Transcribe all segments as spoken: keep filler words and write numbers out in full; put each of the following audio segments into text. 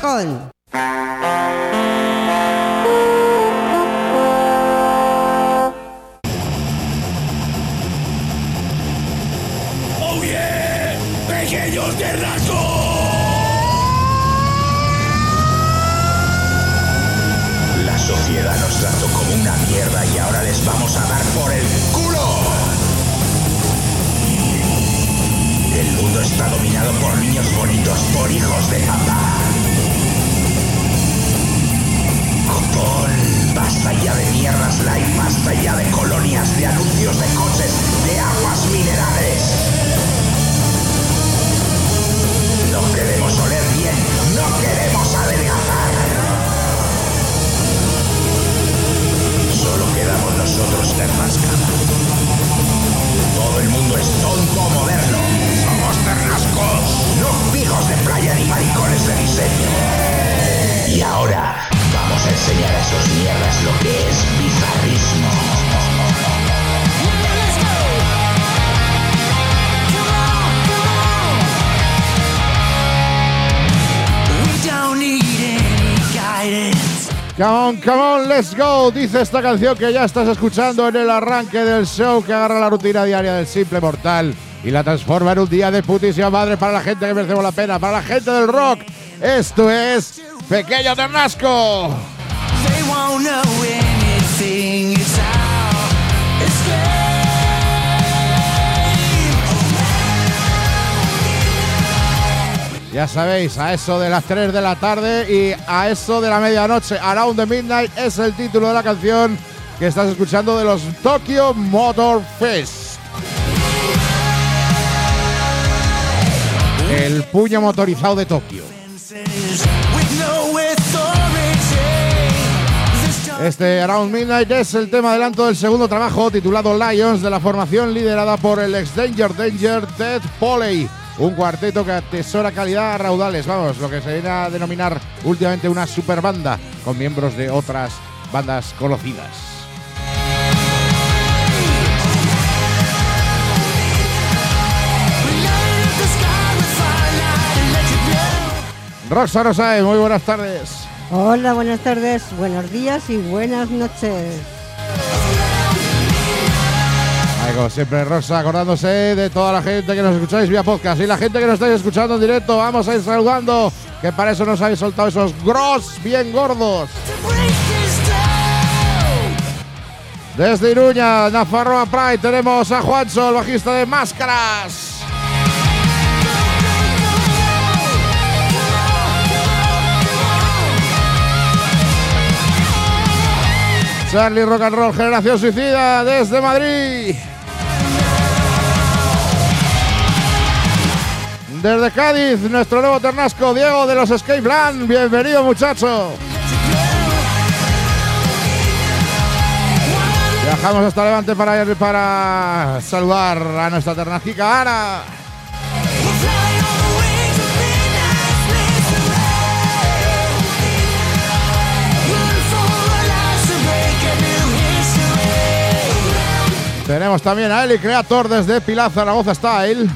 Reggaetón. ¡Oh yeah! ¡Pequeños Ternascos! La sociedad nos trató como una mierda y ahora les vamos a dar por el culo. El mundo está dominado por niños bonitos, por hijos de papá. Copón, basta ya de mierdas light, basta ya de colonias, de anuncios de coches, de aguas minerales. No queremos oler bien, no queremos adelgazar. Solo quedamos nosotros, Ternasca. Todo el mundo es tonto o moderno. Somos Ternascos, no pijos de playa ni maricones de diseño. Y ahora vamos a enseñar a esos mierdas lo que es bizarrismo. Come on, come on, let's go, dice esta canción que ya estás escuchando en el arranque del show, que agarra la rutina diaria del simple mortal y la transforma en un día de putísima madre para la gente que merecemos la pena, para la gente del rock. Esto es Pequeño Ternasco. Ya sabéis, a eso de las tres de la tarde y a eso de la medianoche, Around the Midnight es el título de la canción que estás escuchando de los Tokyo Motor Fest. El puño motorizado de Tokio. Este Around Midnight es el tema adelanto del segundo trabajo titulado Lions de la formación liderada por el ex Danger Danger Ted Poley. Un cuarteto que atesora calidad a raudales, vamos, lo que se viene a denominar últimamente una superbanda con miembros de otras bandas conocidas. Rosa Rosae, muy buenas tardes. Hola, buenas tardes, buenos días y buenas noches. Como siempre, Rosa, acordándose de toda la gente que nos escucháis vía podcast y la gente que nos estáis escuchando en directo, vamos a ir saludando, que para eso nos habéis soltado esos gros bien gordos. Desde Iruña, Nafarroa Pride, tenemos a Juancho, el bajista de Máscaras. Charlie Rock and Roll, Generación Suicida, desde Madrid. Desde Cádiz, nuestro nuevo Ternasco, Diego de los Escape Plan. Bienvenido, muchacho. Viajamos hasta Levante para, para saludar a nuestra Ternasquica Ana. Tenemos también a Eli Creator desde Pilar, Zaragoza Style.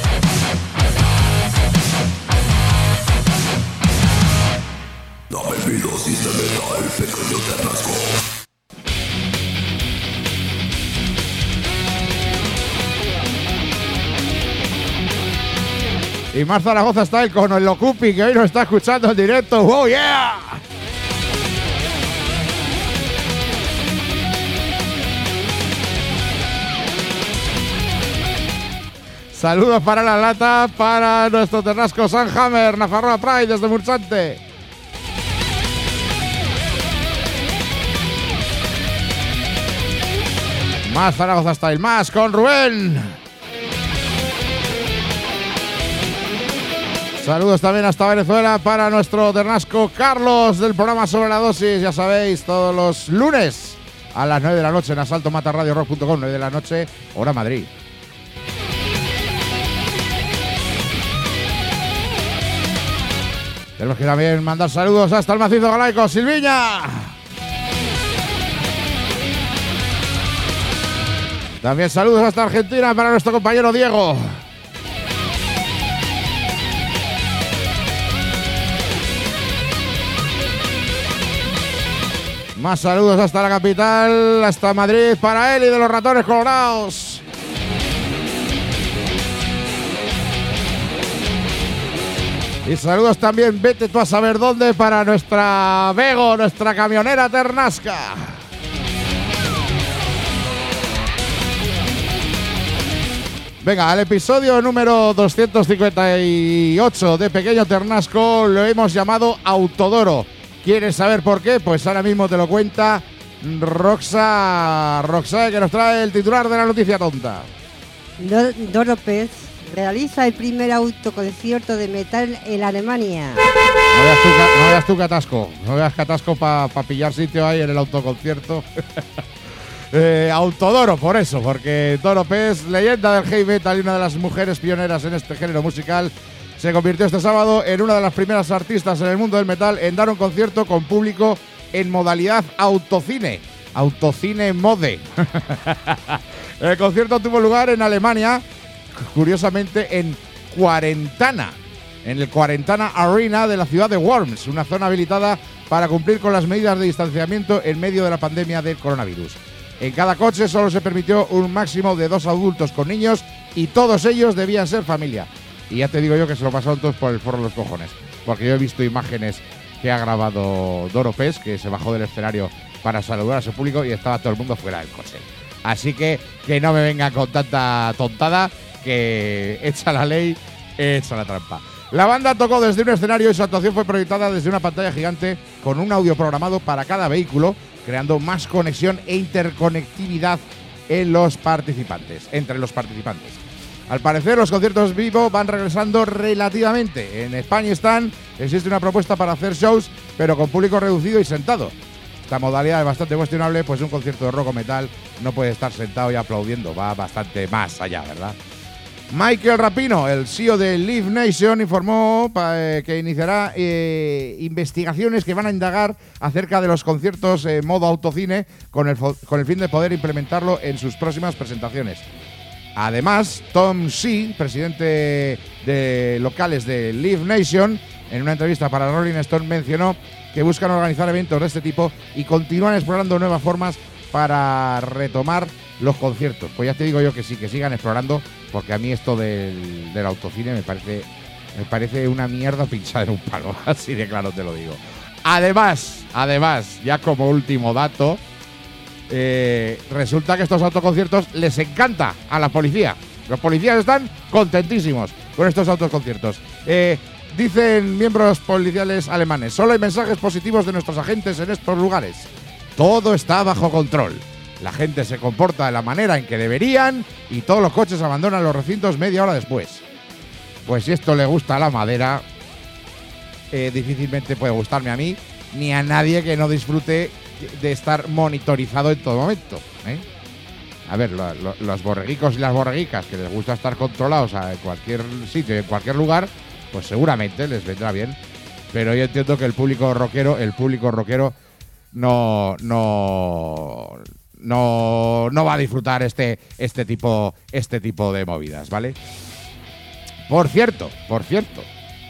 Y más Zaragoza Style con el Locupi, que hoy nos está escuchando en directo. ¡Oh, yeah! Saludos para la lata, para nuestro Ternasco Sanhammer, Nafarroa Pride desde Murchante. Más Zaragoza Style, más con Rubén. Saludos también hasta Venezuela para nuestro Ternasco Carlos del programa Sobre la Dosis. Ya sabéis, todos los lunes a las nueve de la noche en asalto mata radio rock punto com, nueve de la noche, hora Madrid. Tenemos que también mandar saludos hasta el macizo galaico, Silviña. También saludos hasta Argentina para nuestro compañero Diego. Más saludos hasta la capital, hasta Madrid, para Eli de los Ratones Colorados. Y saludos también, vete tú a saber dónde, para nuestra Bego, nuestra camionera Ternasca. Venga, al episodio número doscientos cincuenta y ocho de Pequeño Ternasco lo hemos llamado Autodoro. ¿Quieres saber por qué? Pues ahora mismo te lo cuenta Roxa, Roxa, que nos trae el titular de la noticia tonta. Doro Pez realiza el primer autoconcierto de metal en Alemania. No veas tú, no veas tú catasco, no veas catasco para pa pillar sitio ahí en el autoconcierto. eh, Autodoro, por eso, porque Doro Pez, leyenda del heavy metal y una de las mujeres pioneras en este género musical, se convirtió este sábado en una de las primeras artistas en el mundo del metal en dar un concierto con público en modalidad autocine. Autocine mode. El concierto tuvo lugar en Alemania, curiosamente en Cuarentana, en el Cuarentana Arena de la ciudad de Worms, una zona habilitada para cumplir con las medidas de distanciamiento en medio de la pandemia del coronavirus. En cada coche solo se permitió un máximo de dos adultos con niños y todos ellos debían ser familia. Y ya te digo yo que se lo pasaron todos por el forro de los cojones, porque yo he visto imágenes que ha grabado Doro Pez, que se bajó del escenario para saludar a su público y estaba todo el mundo fuera del coche. Así que que no me vengan con tanta tontada, que echa la ley, echa la trampa. La banda tocó desde un escenario y su actuación fue proyectada desde una pantalla gigante con un audio programado para cada vehículo, creando más conexión e interconectividad en los participantes, entre los participantes. Al parecer, los conciertos vivo van regresando relativamente. En España están, existe una propuesta para hacer shows, pero con público reducido y sentado. Esta modalidad es bastante cuestionable, pues un concierto de rock o metal no puede estar sentado y aplaudiendo, va bastante más allá, ¿verdad? Michael Rapino, el C E O de Live Nation, informó eh, que iniciará eh, investigaciones que van a indagar acerca de los conciertos en eh, modo autocine con el, con el fin de poder implementarlo en sus próximas presentaciones. Además, Tom Shee, presidente de locales de Live Nation, en una entrevista para Rolling Stone mencionó que buscan organizar eventos de este tipo y continúan explorando nuevas formas para retomar los conciertos. Pues ya te digo yo que sí, que sigan explorando, porque a mí esto del, del autocine me parece, me parece una mierda pinchada en un palo, así de claro te lo digo. Además, además, ya como último dato, eh, resulta que estos autoconciertos les encanta a la policía. Los policías están contentísimos con estos autoconciertos. Eh, dicen miembros policiales alemanes, solo hay mensajes positivos de nuestros agentes en estos lugares. Todo está bajo control. La gente se comporta de la manera en que deberían y todos los coches abandonan los recintos media hora después. Pues si esto le gusta a la madera, eh, difícilmente puede gustarme a mí ni a nadie que no disfrute de estar monitorizado en todo momento, ¿eh? A ver, lo, lo, los borreguicos y las borreguicas que les gusta estar controlados en cualquier sitio y en cualquier lugar, pues seguramente les vendrá bien. Pero yo entiendo que el público rockero, el público rockero no, no, no, no va a disfrutar este, este tipo, este tipo de movidas, ¿vale? Por cierto, por cierto,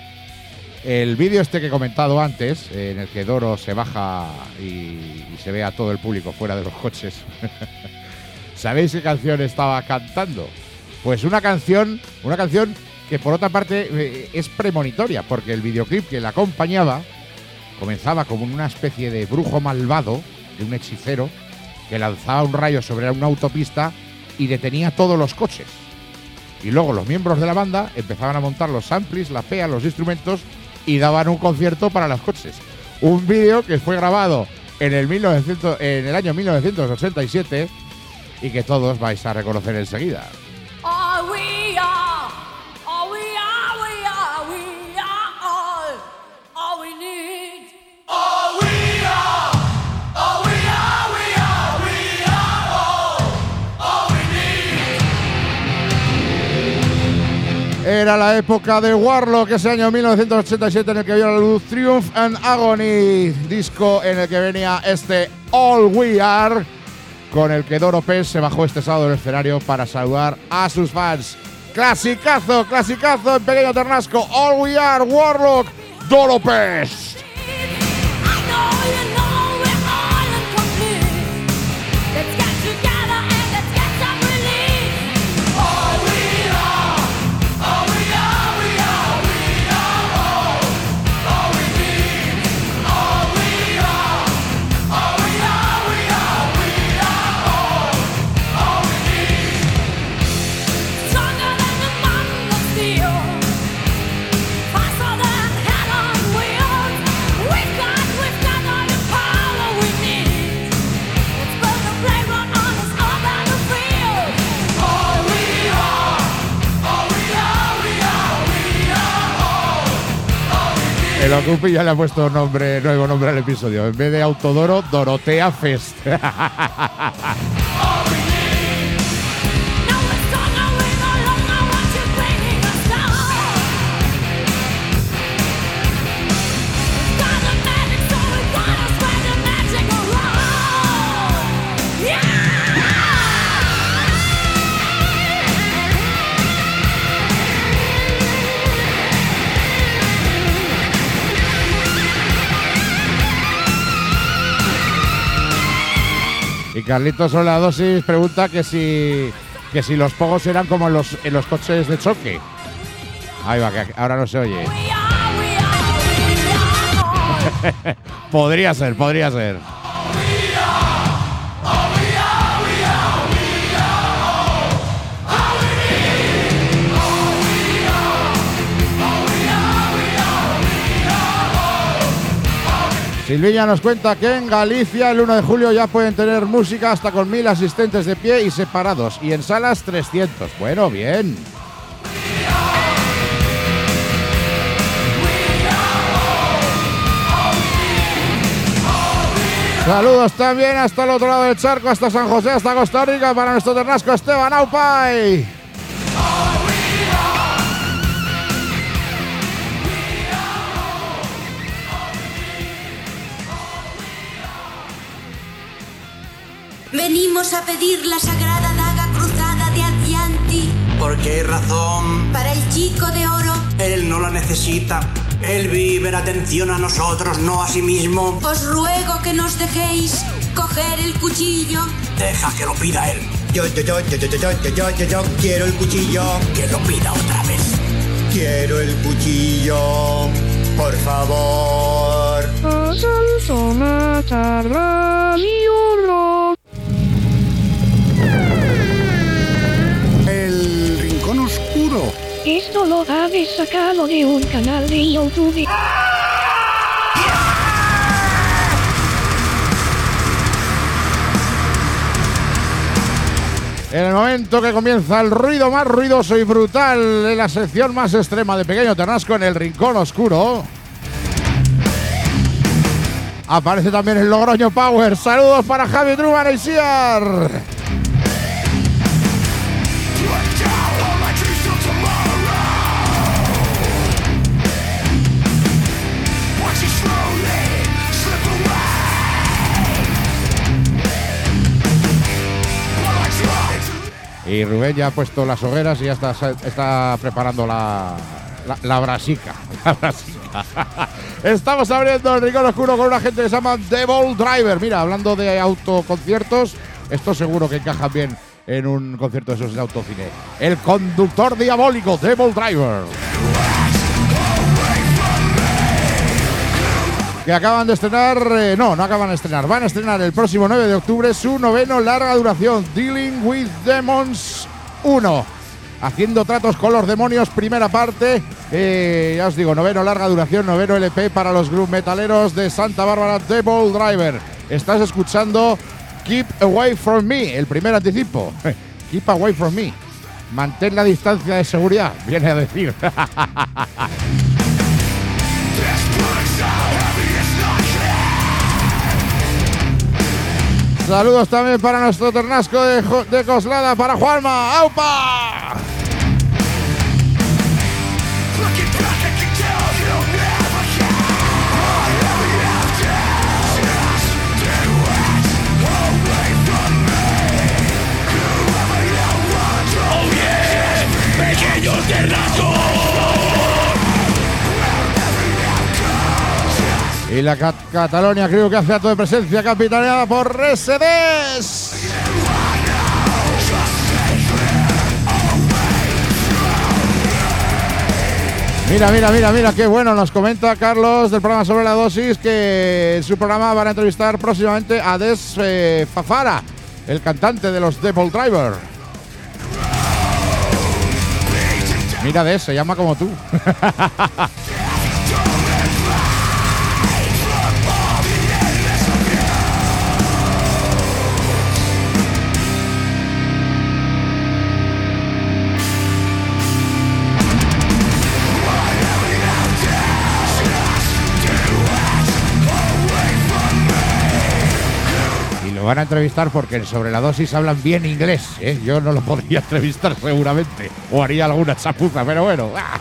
el vídeo este que he comentado antes, en el que Doro se baja y, y se ve a todo el público fuera de los coches. ¿Sabéis qué canción estaba cantando? Pues una canción, una canción que por otra parte eh, es premonitoria, porque el videoclip que la acompañaba comenzaba como una especie de brujo malvado, de un hechicero, que lanzaba un rayo sobre una autopista y detenía todos los coches. Y luego los miembros de la banda empezaban a montar los amplis, la pea, los instrumentos y daban un concierto para los coches. Un vídeo que fue grabado en el, mil novecientos, en el año mil novecientos ochenta y siete y que todos vais a reconocer enseguida. All we are, all we are, we are, we are all, all we need. All we are, all we are, we are, we are all, all we need. Era la época de Warlock, ese año mil novecientos ochenta y siete, en el que vio la luz Triumph and Agony, disco en el que venía este All We Are, con el que Doro Pez se bajó este sábado del escenario para saludar a sus fans. Clasicazo, clasicazo en Pequeño Ternasco, All We Are, Warlock, Doro Pez. I know you know we're all El Ocupi ya le ha puesto nombre, nuevo nombre al episodio. En vez de Autodoro, Dorotea Fest. Y Carlitos Sola Dosis pregunta que si que si los pogos eran como en los, en los coches de choque. Ahí va, que ahora no se oye. Podría ser, podría ser. Silviña nos cuenta que en Galicia el uno de julio ya pueden tener música hasta con mil asistentes de pie y separados, y en salas trescientos. Bueno, bien. Saludos también hasta el otro lado del charco, hasta San José, hasta Costa Rica, para nuestro ternasco Esteban Aupay. Venimos a pedir la sagrada daga cruzada de Adyanti. ¿Por qué razón? Para el chico de oro. Él no la necesita. Él vive en atención a nosotros, no a sí mismo. Os ruego que nos dejéis coger el cuchillo. Deja que lo pida él. Yo, yo, yo, yo, yo, yo, yo, yo, yo, yo quiero el cuchillo. Que lo pida otra vez. Quiero el cuchillo, por favor. El rincón oscuro. Esto lo habéis sacado de un canal de YouTube. En el momento que comienza el ruido más ruidoso y brutal en la sección más extrema de Pequeño Ternasco, en el rincón oscuro, aparece también el Logroño Power. Saludos para Javi Truman y Siar. Y Rubén ya ha puesto las hogueras y ya está, está preparando la, la, la brasica. La brasica. Estamos abriendo el rincón oscuro con una gente que se llama Devil Driver. Mira, hablando de autoconciertos, esto seguro que encaja bien en un concierto de esos de autocine. El conductor diabólico, Devil Driver. Que acaban de estrenar, eh, no, no acaban de estrenar, van a estrenar el próximo nueve de octubre su noveno larga duración, Dealing with Demons uno. Haciendo tratos con los demonios, primera parte, eh, ya os digo, noveno larga duración, noveno L P para los groove metaleros de Santa Bárbara, Devil Driver. Estás escuchando Keep Away From Me, el primer anticipo. Keep Away From Me. Mantén la distancia de seguridad, viene a decir. Saludos también para nuestro ternasco de, de Coslada, para Juanma. ¡Aupa! ¡Oh yeah! ¡Pequeño Ternasco! Y la Cat Catalonia creo que hace acto de presencia, capitaneada por Resedes. Mira, mira, mira, mira, qué bueno. Nos comenta Carlos del programa Sobre la Dosis que en su programa van a entrevistar próximamente a Des eh, Fafara, el cantante de los Devil Driver. Mira, Des, se llama como tú. van a entrevistar porque en Sobre la Dosis hablan bien inglés, ¿eh? Yo no lo podría entrevistar seguramente, o haría alguna chapuza, pero bueno. ¡Ah!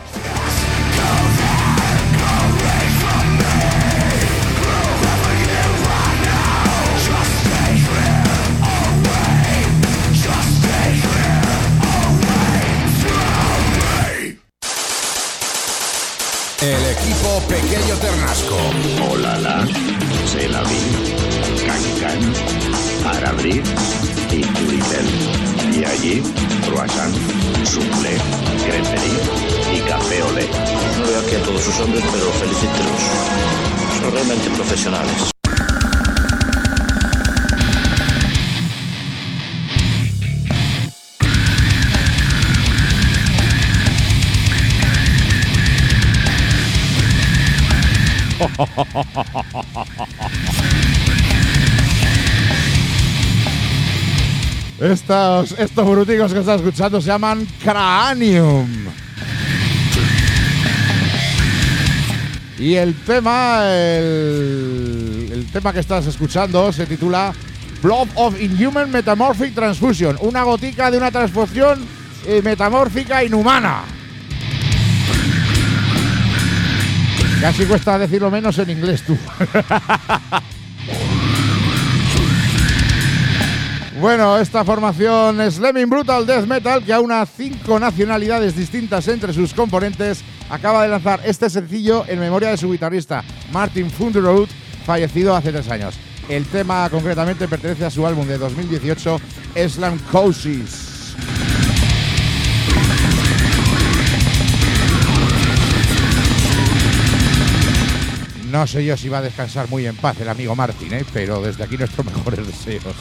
El equipo Pequeño Ternasco. Olala, C'est la vie, Cancan, Arabri y Turitel. Y allí, croissant, soufflé, creperie y café olé. No veo aquí a todos sus hombres, pero felicítelos. Son realmente profesionales. Estos, estos bruticos que están escuchando se llaman Cranium. Y el tema, el, el tema que estás escuchando se titula Blood of Inhuman Metamorphic Transfusion. Una gotica de una transfusión eh, metamórfica inhumana. Casi cuesta decirlo menos en inglés, tú. Bueno, esta formación Slamming Brutal Death Metal, que aúna cinco nacionalidades distintas entre sus componentes, acaba de lanzar este sencillo en memoria de su guitarrista Martin Funderud, fallecido hace tres años. El tema concretamente pertenece a su álbum de dos mil dieciocho, Slam Courses. No sé yo si va a descansar muy en paz el amigo Martin, ¿eh? Pero desde aquí nuestros mejores deseos.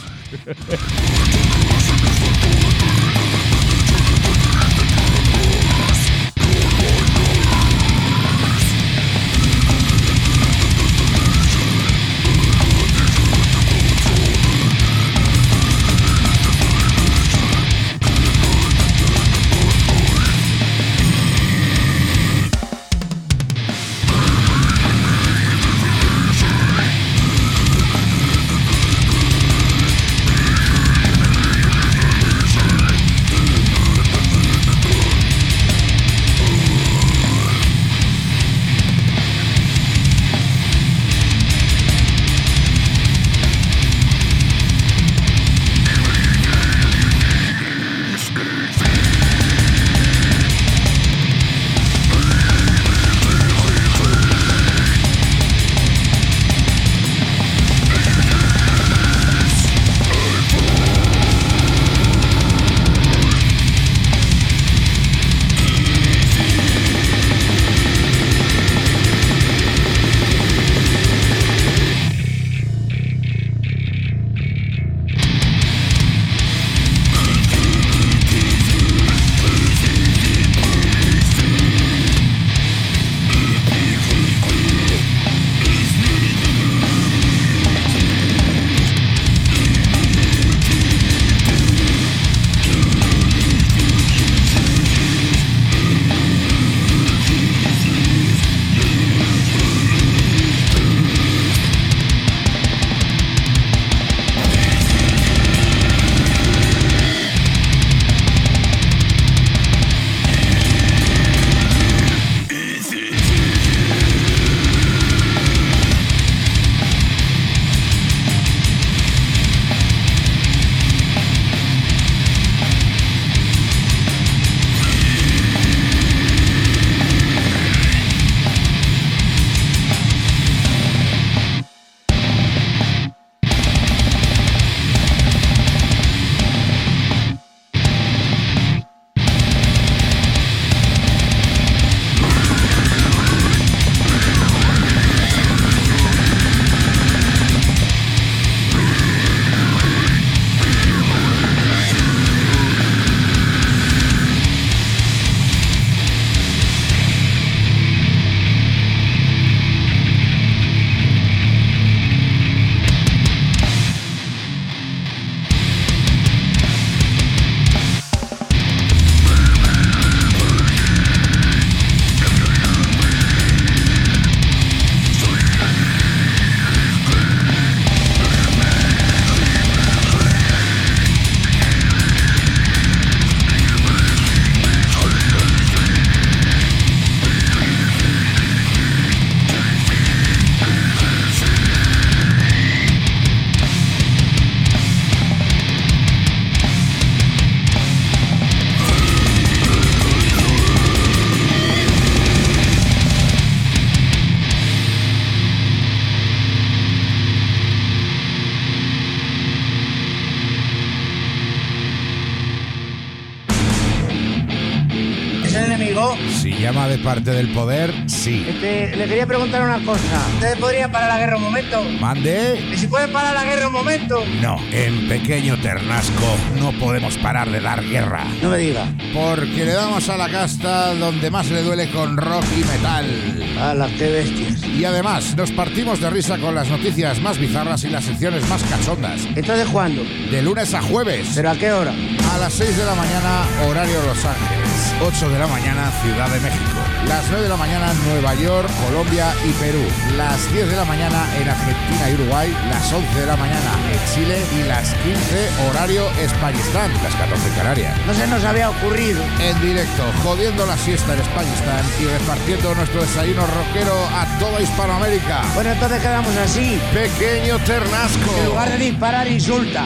digo? Si llama de parte del poder, sí. Este, le quería preguntar una cosa. ¿Ustedes podrían parar la guerra un momento? ¿Mande? ¿Y si pueden parar la guerra un momento? No, en Pequeño Ternasco no podemos parar de dar guerra. No me diga. Porque le damos a la casta donde más le duele con rock y metal. ¡Hala, qué bestias! Y además, nos partimos de risa con las noticias más bizarras y las secciones más cachondas. ¿Entonces cuándo? De lunes a jueves. ¿Pero a qué hora? A las seis de la mañana, horario Los Ángeles. ocho de la mañana, Ciudad de México. Las nueve de la mañana, Nueva York, Colombia y Perú. Las diez de la mañana en Argentina y Uruguay. Las once de la mañana en Chile. Y las quince, horario Españistán. Las catorce en Canarias. No se nos había ocurrido. En directo, jodiendo la siesta en Españistán y repartiendo nuestro desayuno rockero a toda Hispanoamérica. Bueno, entonces quedamos así. Pequeño Ternasco. En lugar de disparar, insulta.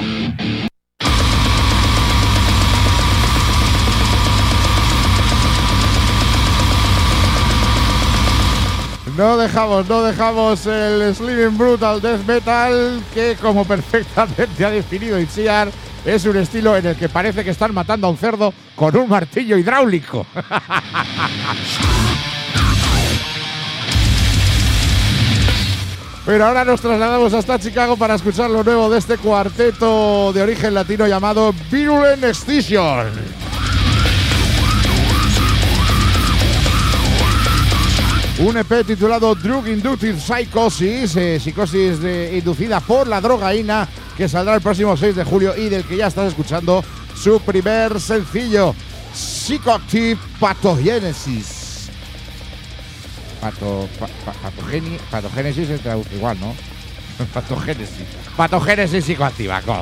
No dejamos, no dejamos el Slimming Brutal Death Metal, que como perfectamente ha definido Itziar, es un estilo en el que parece que están matando a un cerdo con un martillo hidráulico. Pero ahora nos trasladamos hasta Chicago para escuchar lo nuevo de este cuarteto de origen latino llamado Virulent Excision. Un E P titulado Drug Induced Psychosis, eh, psicosis de, inducida por la drogaína, que saldrá el próximo seis de julio y del que ya estás escuchando su primer sencillo, Psychoactive Pathogenesis. Pato, pa, pa, patogeni, patogénesis se traduce igual, ¿no? Patogénesis. Patogénesis psicoactiva, go.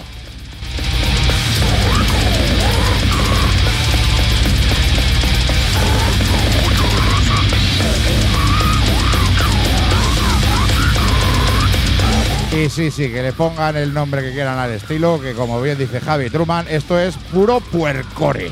Y sí, sí, que le pongan el nombre que quieran al estilo, que como bien dice Javi Truman, esto es puro puercore.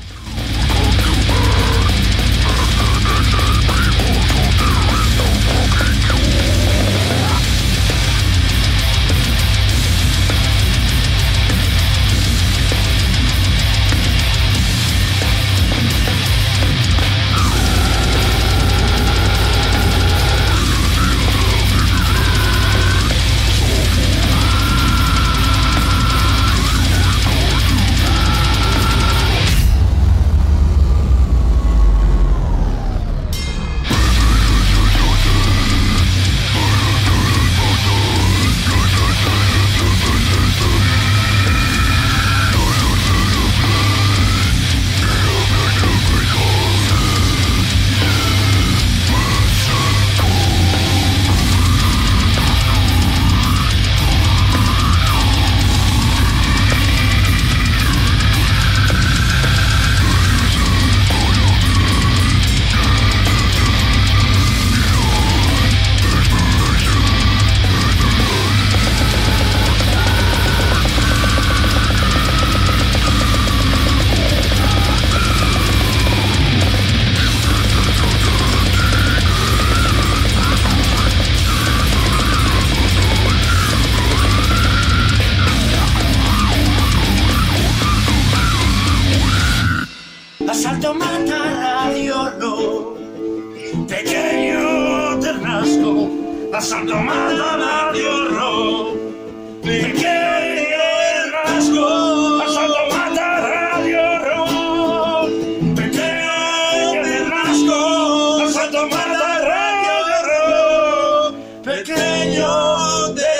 Asalto mata radio no, Pequeño Ternasco. Asalto mata radio no, Pequeño Ternasco. Asalto mata radio no, Pequeño Ternasco. Asalto mata radio no, Pequeño Ternasco.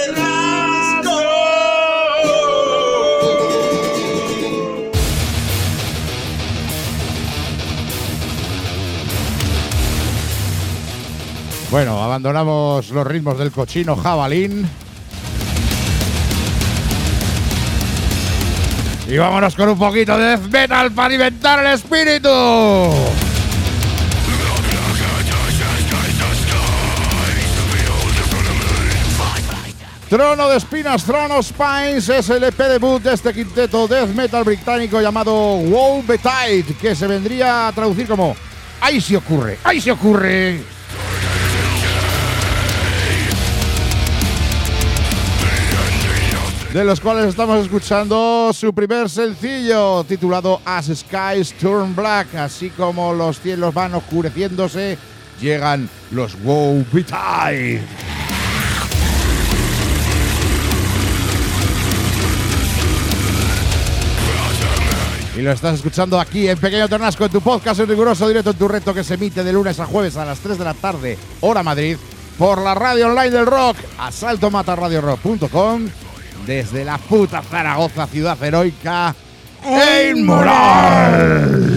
Bueno, abandonamos los ritmos del cochino jabalín y vámonos con un poquito de death metal para alimentar el espíritu. Trono de Espinas, Throne of Spines es el E P debut de este quinteto death metal británico llamado Woe Betide, que se vendría a traducir como ¡ahí se ocurre! ¡ahí se ocurre! de los cuales estamos escuchando su primer sencillo titulado As Skies Turn Black. Así como los cielos van oscureciéndose, llegan los Woe Betide. Y lo estás escuchando aquí en Pequeño Ternasco, en tu podcast en riguroso directo, en tu reto que se emite de lunes a jueves a las tres de la tarde, hora Madrid, por la radio online del rock, asalto mata radio rock punto com, desde la puta Zaragoza, ciudad heroica e inmoral.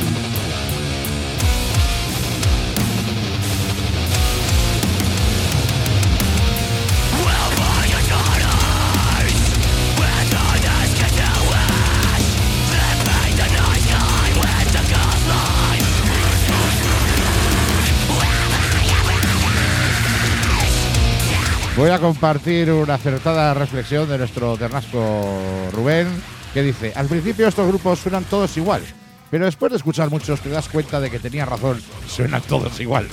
Voy a compartir una acertada reflexión de nuestro Ternasco Rubén, que dice: al principio estos grupos suenan todos igual, pero después de escuchar muchos te das cuenta de que tenía razón, suenan todos igual.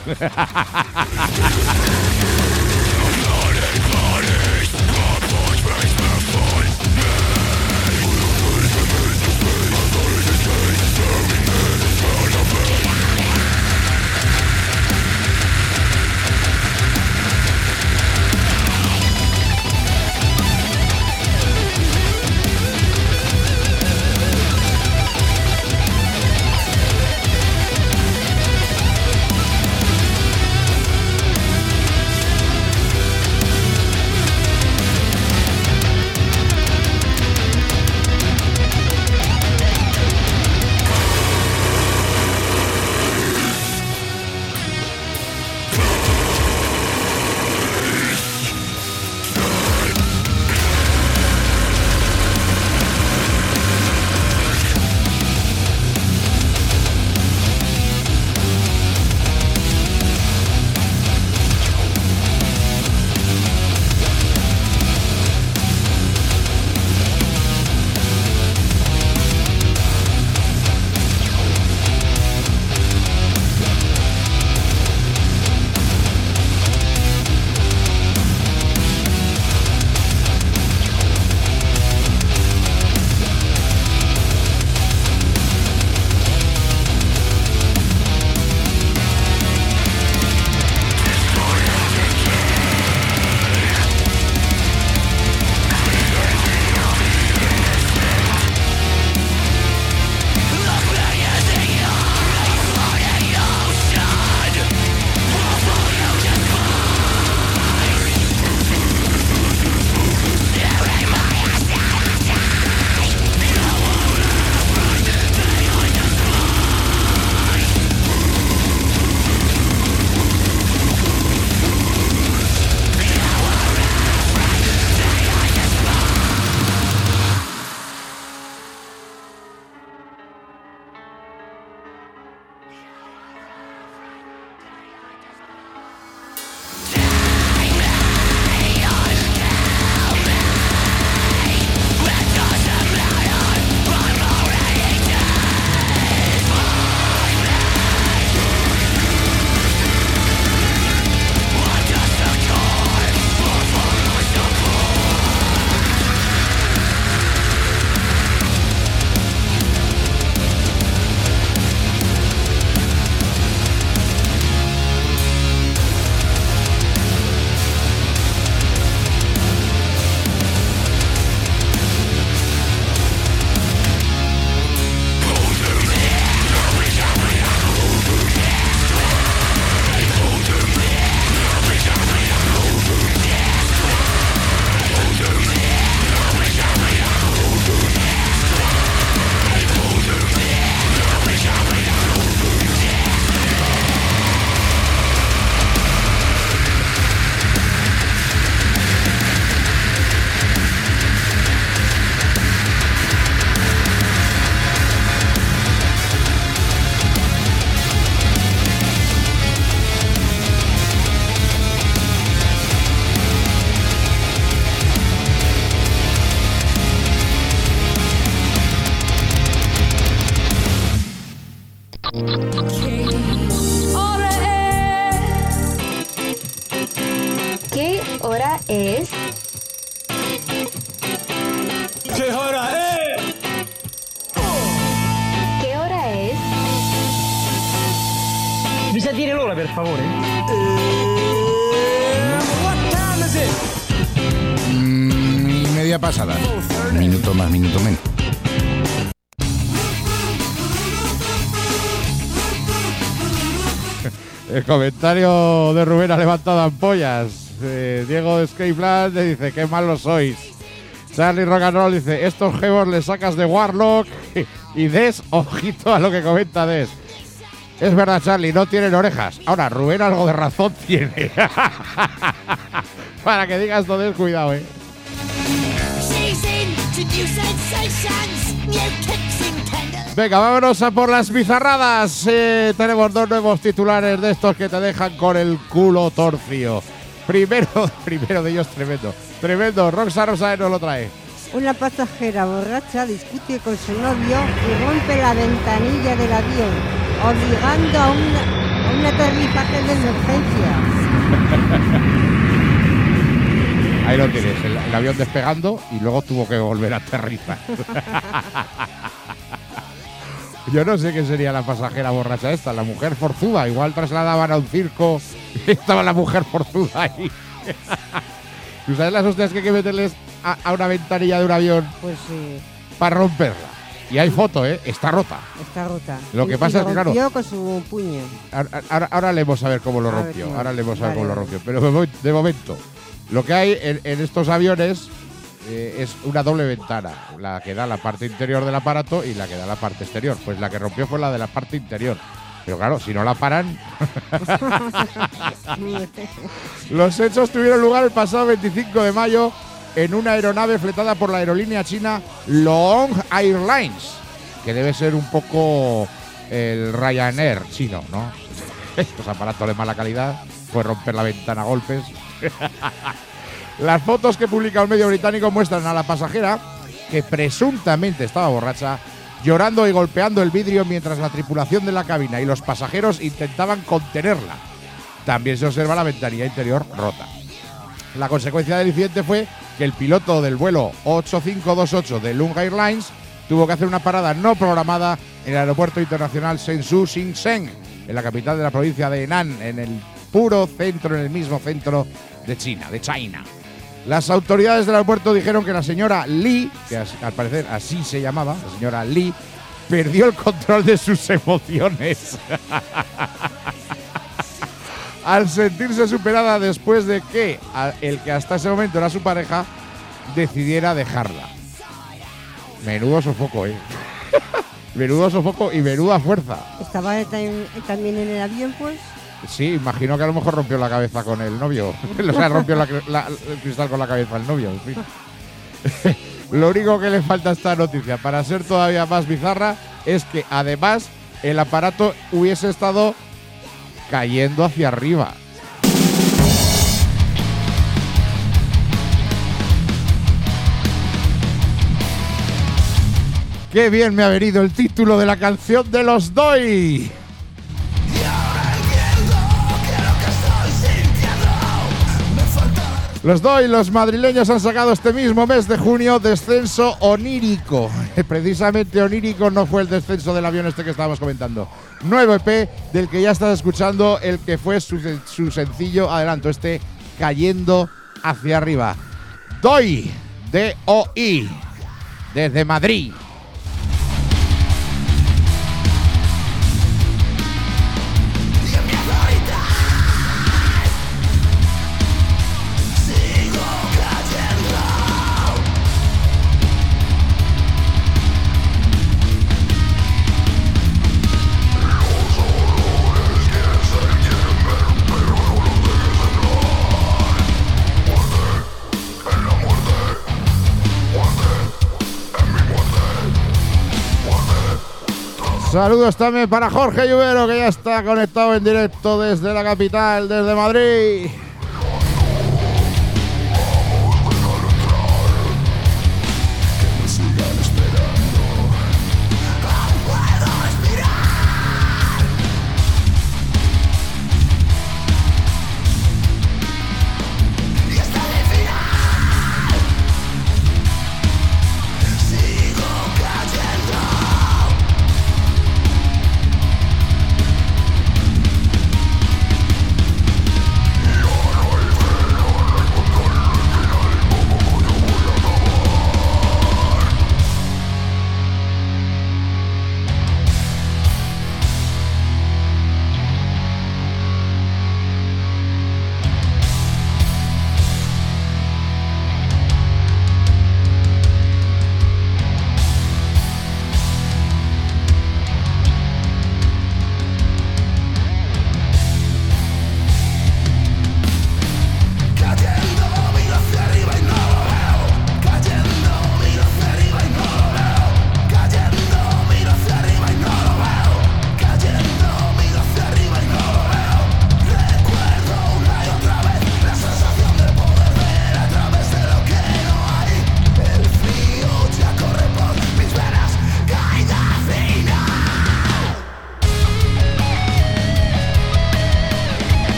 ¿Qué hora es? quiere Lola, per favore? Mm, media pasada. Minuto más, minuto menos. El comentario de Rubén ha levantado ampollas. Eh, Diego de Skyplan le dice, qué malos sois. Charlie Rock and Roll dice, estos jebos le sacas de Warlock. Y Des, ojito a lo que comenta Des. Es verdad, Charlie, no tienen orejas. Ahora, Rubén algo de razón tiene. Para que digas todo, Des, cuidado, eh. Venga, vámonos a por las bizarradas. Eh, tenemos dos nuevos titulares de estos que te dejan con el culo torcido. Primero, primero de ellos tremendo. Tremendo, Roxa Rosa nos lo trae. Una pasajera borracha discute con su novio y rompe la ventanilla del avión, obligando a, una, a un aterrizaje de emergencia. Ahí lo tienes, el, el avión despegando y luego tuvo que volver a aterrizar. Yo no sé qué sería la pasajera borracha esta, la mujer forzuda. Igual trasladaban a un circo y estaba la mujer forzuda ahí. ¿Tú sabes las hostias que hay que meterles a, a una ventanilla de un avión? Pues sí. Para romperla. Y hay foto, ¿eh? Está rota. Está rota. Lo que y, pasa y es que, claro. rompió con su puño. Ahora, ahora, ahora leemos a ver cómo lo A rompió. ver, ahora leemos a ver vale, cómo lo vale. rompió. Pero de momento, lo que hay en, en estos aviones eh, es una doble ventana. La que da la parte interior del aparato y la que da la parte exterior. Pues la que rompió fue la de la parte interior. Pero claro, si no la paran… Los hechos tuvieron lugar el pasado veinticinco de mayo en una aeronave fletada por la aerolínea china Long Airlines, que debe ser un poco el Ryanair chino, ¿no? Estos aparatos de mala calidad, pues romper la ventana a golpes. Las fotos que publica un medio británico muestran a la pasajera, que presuntamente estaba borracha, llorando y golpeando el vidrio mientras la tripulación de la cabina y los pasajeros intentaban contenerla. También se observa la ventanilla interior rota. La consecuencia del incidente fue que el piloto del vuelo ocho cinco dos ocho de Long Airlines tuvo que hacer una parada no programada en el aeropuerto internacional Shenzhou Shenzhen, en la capital de la provincia de Henan, en el puro centro, en el mismo centro de China, de China. Las autoridades del aeropuerto dijeron que la señora Li, que al parecer así se llamaba, la señora Li, perdió el control de sus emociones al sentirse superada después de que el que hasta ese momento era su pareja decidiera dejarla. Menudo sofoco, ¿eh? Menudo sofoco y menuda fuerza. ¿Estaba también en el avión, pues? Sí, imagino que a lo mejor rompió la cabeza con el novio. O sea, rompió la, la, el cristal con la cabeza el novio. En fin. Lo único que le falta a esta noticia para ser todavía más bizarra es que además el aparato hubiese estado cayendo hacia arriba. ¡Qué bien me ha venido el título de la canción de los Doi! Los Doi, los madrileños, han sacado este mismo mes de junio Descenso Onírico. Precisamente onírico no fue el descenso del avión este que estábamos comentando. Nuevo E P del que ya estás escuchando el que fue su, su sencillo adelanto, este Cayendo hacia arriba. Doi, D O I, desde Madrid. Saludos también para Jorge Lluvero, que ya está conectado en directo desde la capital, desde Madrid.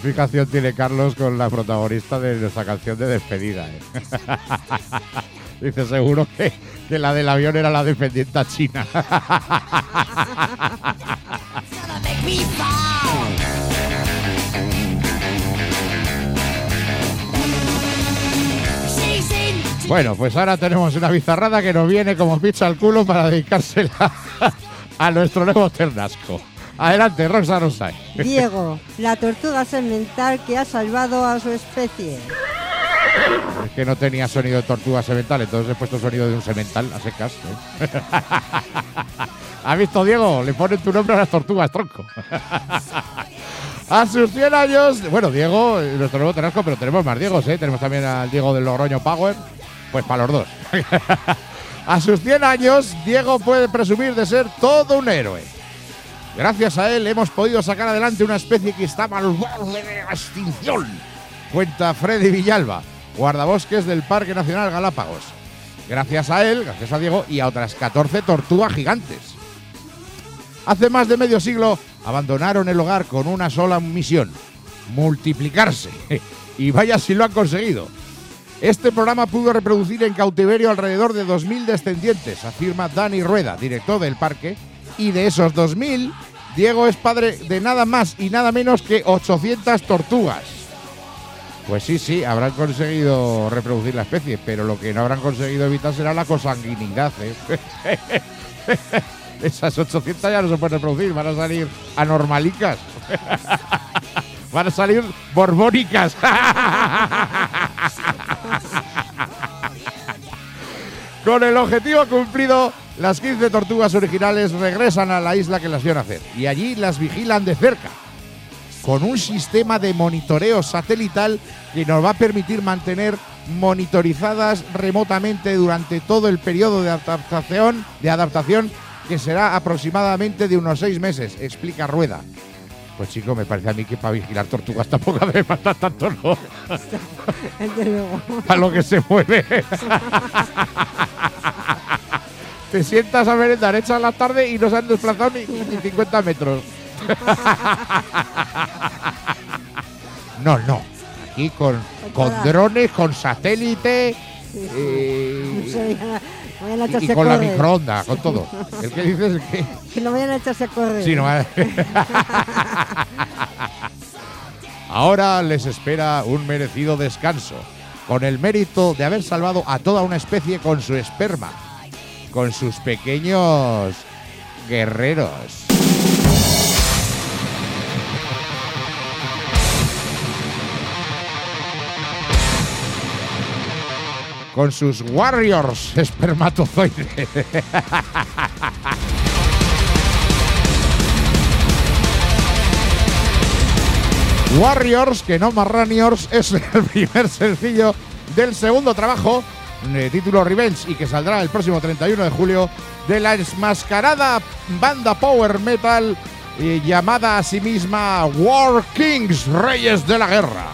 fijación tiene Carlos con la protagonista de nuestra canción de despedida, ¿eh? Dice, seguro que, que la del avión era la dependienta china. Bueno, pues ahora tenemos una bizarrada que nos viene como pizza al culo para dedicársela a nuestro nuevo ternasco. Adelante, Rosa Rosay. Diego, la tortuga semental que ha salvado a su especie. Es que no tenía sonido de tortuga semental, entonces he puesto sonido de un semental a secas, ¿eh? ¿Has visto, Diego? Le ponen tu nombre a las tortugas, tronco. A sus cien años, bueno, Diego, nuestro nuevo ternasco, pero tenemos más Diegos, ¿eh? Tenemos también al Diego del Logroño Power, pues para los dos. A sus cien años, Diego puede presumir de ser todo un héroe. Gracias a él hemos podido sacar adelante una especie que estaba al borde de la extinción, cuenta Freddy Villalba, guardabosques del Parque Nacional Galápagos. Gracias a él, gracias a Diego y a otras catorce tortugas gigantes. Hace más de medio siglo abandonaron el hogar con una sola misión: multiplicarse. Y vaya si lo han conseguido. Este programa pudo reproducir en cautiverio alrededor de dos mil descendientes, afirma Dani Rueda, director del parque. Y de esos dos mil, Diego es padre de nada más y nada menos que ochocientas tortugas. Pues sí, sí, habrán conseguido reproducir la especie, pero lo que no habrán conseguido evitar será la consanguinidad, ¿eh? Esas ochocientas ya no se pueden reproducir, van a salir anormalicas. Van a salir borbónicas. Con el objetivo cumplido, las quince tortugas originales regresan a la isla que las vio nacer y allí las vigilan de cerca, con un sistema de monitoreo satelital que nos va a permitir mantener monitorizadas remotamente durante todo el periodo de adaptación, de adaptación que será aproximadamente de unos seis meses, explica Rueda. Pues chico, me parece a mí que para vigilar tortugas tampoco hace falta tanto, ¿no? A lo que se mueve. Te sientas a merendar, echas la tarde y no se han desplazado ni, ni cincuenta metros. No, no. Aquí con, con drones, con satélite, Sí, sí. eh, No se vayan a- vayan a y, echarse y a con la correr. microondas, con todo. ¿El que dices? El que... Que no vayan a echarse a correr. Sí, no va- Ahora les espera un merecido descanso, con el mérito de haber salvado a toda una especie con su esperma, con sus pequeños guerreros. Con sus warriors espermatozoides. Warriors, que no Marraniors, es el primer sencillo del segundo trabajo, de título Revenge, y que saldrá el próximo treinta y uno de julio, de la enmascarada banda power metal eh, llamada a sí misma War Kings, Reyes de la Guerra.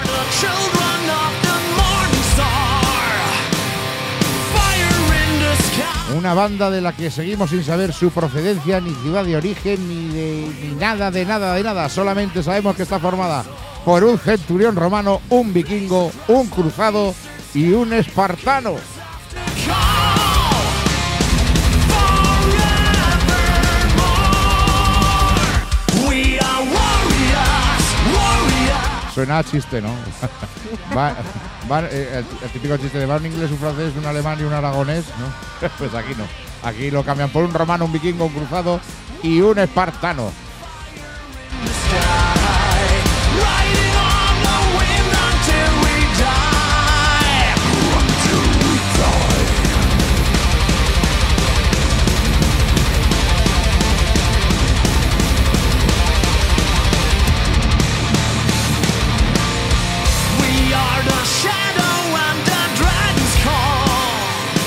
Una banda de la que seguimos sin saber su procedencia, ni ciudad de origen, ni, de, ni nada, de nada, de nada. Solamente sabemos que está formada por un centurión romano, un vikingo, un cruzado y un espartano. Suena a chiste, ¿no? Va, va, eh, el, el típico chiste de va un inglés, un francés, un alemán y un aragonés, ¿no? Pues aquí no. Aquí lo cambian por un romano, un vikingo, un cruzado y un espartano.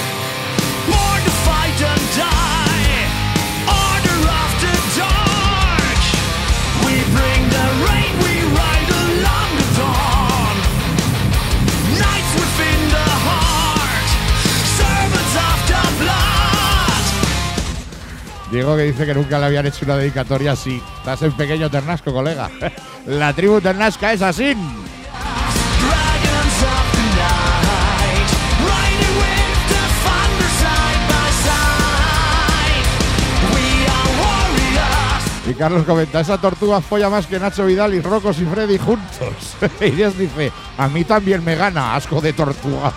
Born to fight and die, order of the dawn. Diego que dice que nunca le habían hecho una dedicatoria así. Estás en pequeño Ternasco, colega. La tribu ternasca es así. Y Carlos comenta, esa tortuga folla más que Nacho Vidal y Rocos y Freddy juntos. Y Dios dice, a mí también me gana, asco de tortuga.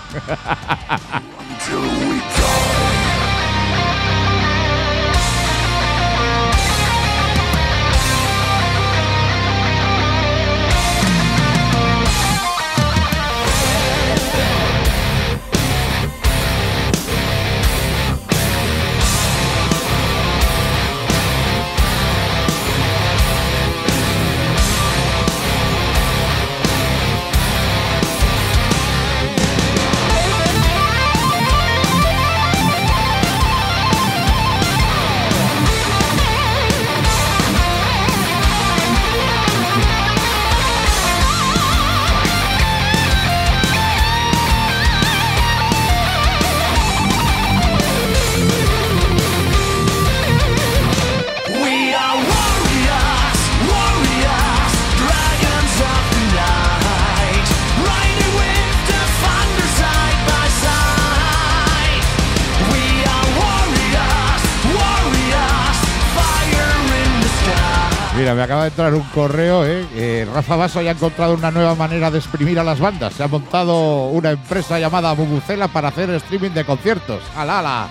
Mira, me acaba de entrar un correo, ¿eh? Eh, Rafa Vaso ya ha encontrado una nueva manera de exprimir a las bandas. Se ha montado una empresa llamada Bubucela para hacer streaming de conciertos. ¡Hala, hala!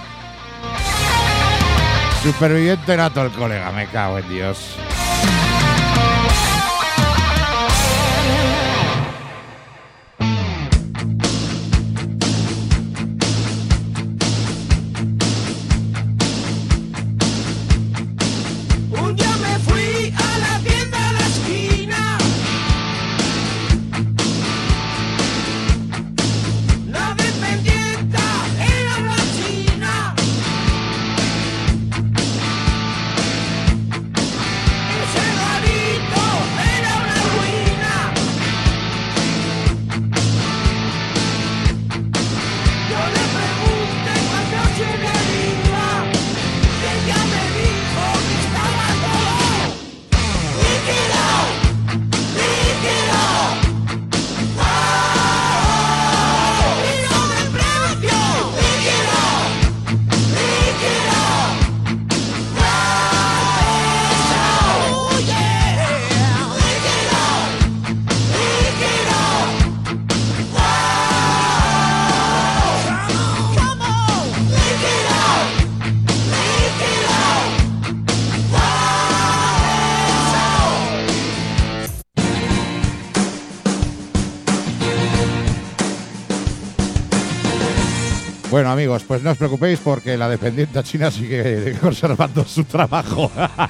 Superviviente nato el colega, me cago en Dios. Bueno, amigos, pues no os preocupéis porque la dependiente china sigue conservando su trabajo.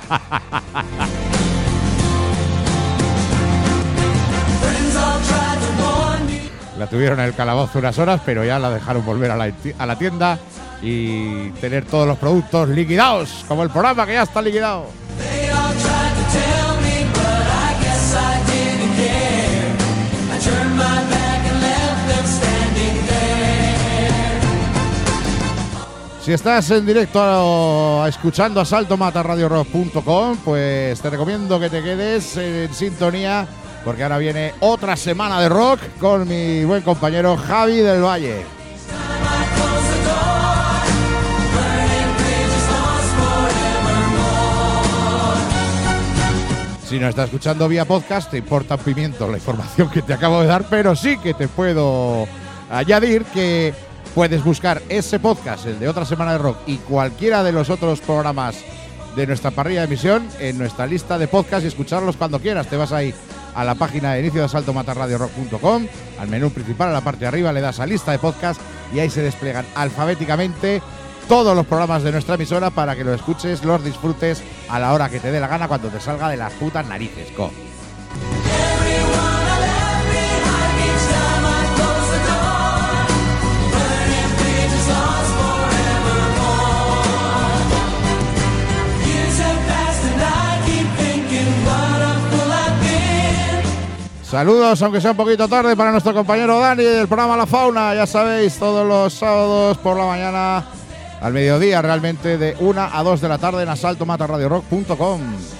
La tuvieron en el calabozo unas horas, pero ya la dejaron volver a la, a la tienda y tener todos los productos liquidados, como el programa que ya está liquidado. Si estás en directo a, a, escuchando a salto mata radio rock punto com, pues te recomiendo que te quedes en sintonía, porque ahora viene otra semana de rock con mi buen compañero Javi del Valle. Si no estás escuchando vía podcast, te importa un pimiento la información que te acabo de dar, pero sí que te puedo añadir que puedes buscar ese podcast, el de otra semana de rock, y cualquiera de los otros programas de nuestra parrilla de emisión en nuestra lista de podcast y escucharlos cuando quieras. Te vas ahí a la página de inicio de asalto mata radio rock punto com, al menú principal, a la parte de arriba, le das a lista de podcast y ahí se despliegan alfabéticamente todos los programas de nuestra emisora para que los escuches, los disfrutes a la hora que te dé la gana, cuando te salga de las putas narices, co. Saludos, aunque sea un poquito tarde, para nuestro compañero Dani del programa La Fauna. Ya sabéis, todos los sábados por la mañana al mediodía realmente, de una a dos de la tarde en asalto mata radio rock punto com.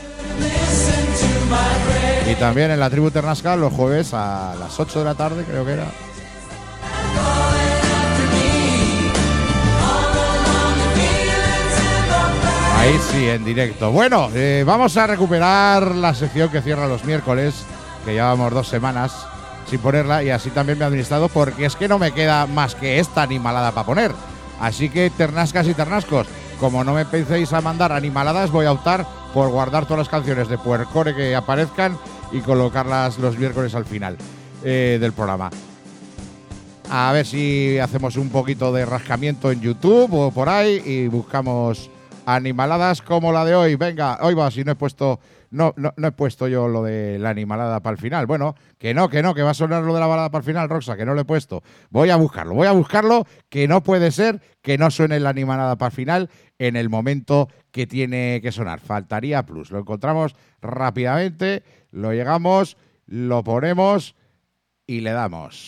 Y también en la tribu Ternasca los jueves a las ocho de la tarde, creo que era. Ahí sí, en directo. Bueno, eh, vamos a recuperar la sección que cierra los miércoles, que llevamos dos semanas sin ponerla, y así también me he administrado, porque es que no me queda más que esta animalada para poner. Así que, ternascas y ternascos, como no me penséis a mandar animaladas, voy a optar por guardar todas las canciones de Puercore que aparezcan y colocarlas los miércoles al final eh, del programa. A ver si hacemos un poquito de rascamiento en YouTube o por ahí y buscamos animaladas como la de hoy. Venga, hoy va, si no he puesto no, no, no he puesto yo lo de la animalada para el final. Bueno, que no, que no, que va a sonar lo de la balada para el final, Roxa, que no lo he puesto. Voy a buscarlo, voy a buscarlo, que no puede ser que no suene la animalada para el final en el momento que tiene que sonar. Faltaría plus. Lo encontramos rápidamente, lo llegamos, lo ponemos y le damos.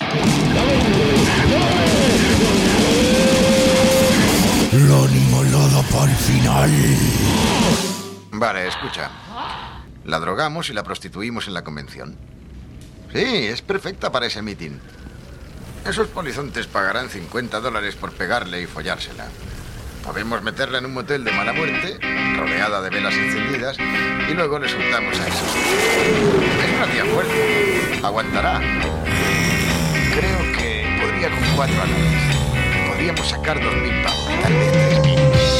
Lo animalada para el final. Vale, escucha. La drogamos y la prostituimos en la convención. Sí, es perfecta para ese mitin. Esos polizontes pagarán cincuenta dólares por pegarle y follársela. Podemos meterla en un motel de mala muerte, rodeada de velas encendidas, y luego le soltamos a esos. Es una tía fuerte. Aguantará. Creo que podría con cuatro años. Podríamos sacar dos mil pavos, tal vez tres mil.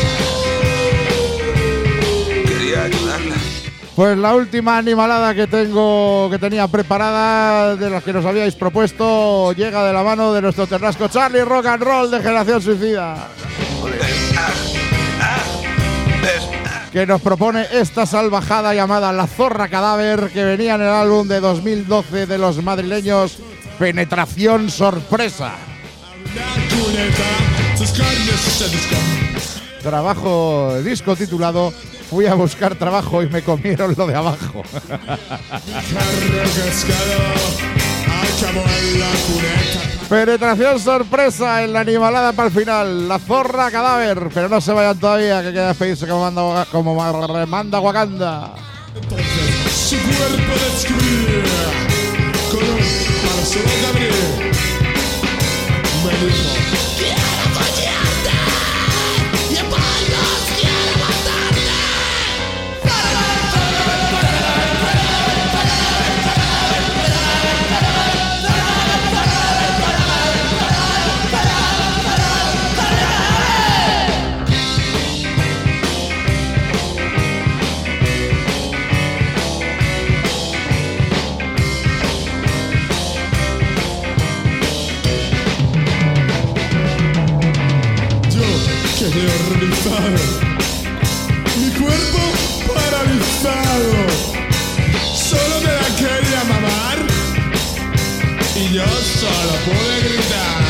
Quería ayudarla. Pues la última animalada que tengo, que tenía preparada, de las que nos habíais propuesto, llega de la mano de nuestro ternasco Charlie Rock and Roll de Generación Suicida, que nos propone esta salvajada llamada La Zorra Cadáver, que venía en el álbum de dos mil doce de los madrileños Penetración Sorpresa. Trabajo, disco titulado Fui a buscar trabajo y me comieron lo de abajo. Penetración sorpresa en la animalada para el final. La Zorra Cadáver. Pero no se vayan todavía, que queda despedirse como manda, como manda Wakanda. Su cuerpo descubrir con un falso abrir. Me dijo: quiero follarte y en palos quiero matarte. Mi cuerpo paralizado, solo me la quería mamar y yo solo pude gritar.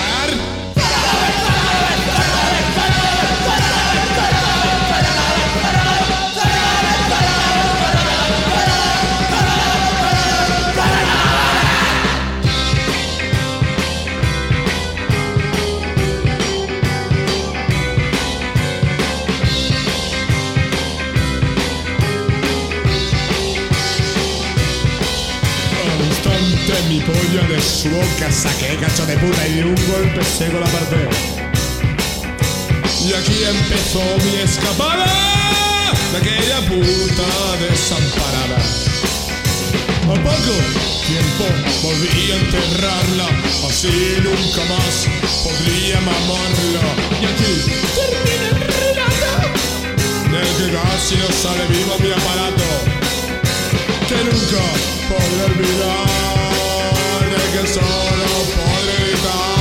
Mi polla de su boca saqué, cacho de puta, y de un golpe seco la parte. Y aquí empezó mi escapada de aquella puta desamparada. A poco tiempo volví a enterrarla, así nunca más podría mamarla. Y aquí termina el relato del que casi no sale vivo mi aparato, que nunca podré olvidar, que solo podré gritar.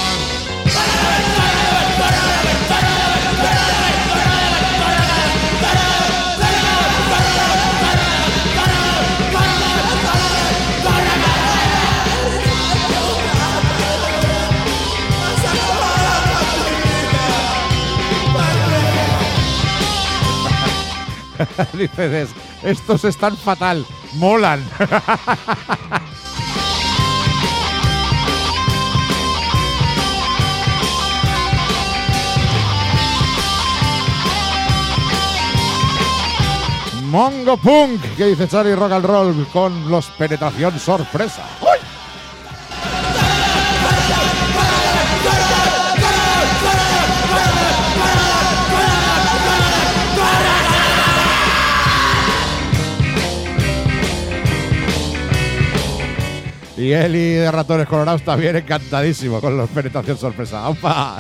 Dices, estos están fatal, molan. Mongo Punk, que dice Charlie Rock and Roll con los penetración sorpresa. ¡Uy! Y Eli de Ratones Colorados también encantadísimo con los penetración sorpresa. ¡Opa!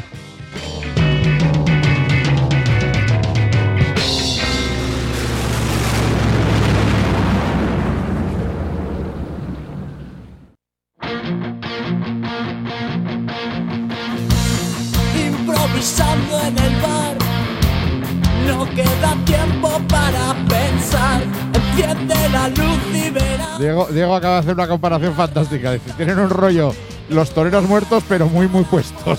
Improvisando en el bar, no queda tiempo para pensar. Enciende la luz y verás. Diego, Diego acaba de hacer una comparación fantástica. Dice, tienen un rollo los toreros muertos, pero muy, muy puestos.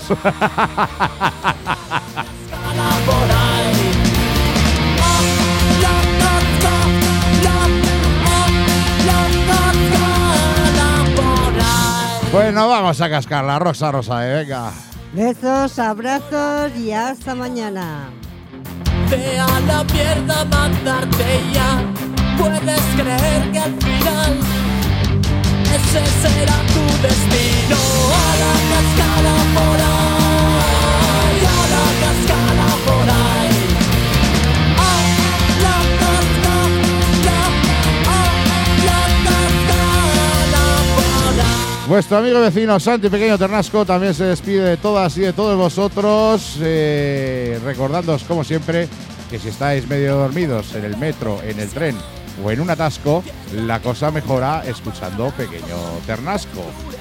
Bueno, vamos a cascarla, Rosa Rosa, eh, venga. Besos, abrazos y hasta mañana. Ve a la mierda, mandarte ya. Puedes creer que al final ese será tu destino. A la cascada por ahí, a la cascada por ahí. A la cascada, a la cascada por ahí. Vuestro amigo vecino Santi Pequeño Ternasco también se despide de todas y de todos vosotros, eh, recordándoos como siempre que si estáis medio dormidos en el metro, en el tren o en un atasco, la cosa mejora escuchando Pequeño Ternasco.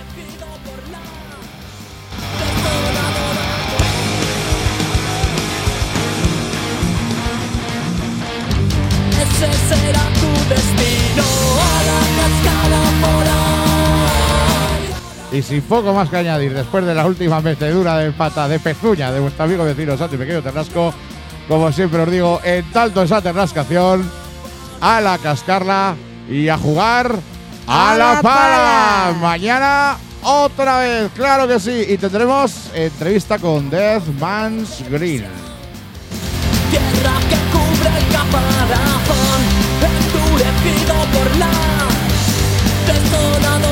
Ese será tu destino, a la cascada por ahí. Y sin poco más que añadir, después de la última metedura de pata de pezuña de vuestro amigo vecino Santi Pequeño Ternasco, como siempre os digo, en tanto esa ternascación, a la cascarla y a jugar a, a la, la pala. pala. Mañana otra vez, claro que sí, y tendremos entrevista con Death Man's Green. Tierra que cubre el caparazón, endurecido por la detonadora.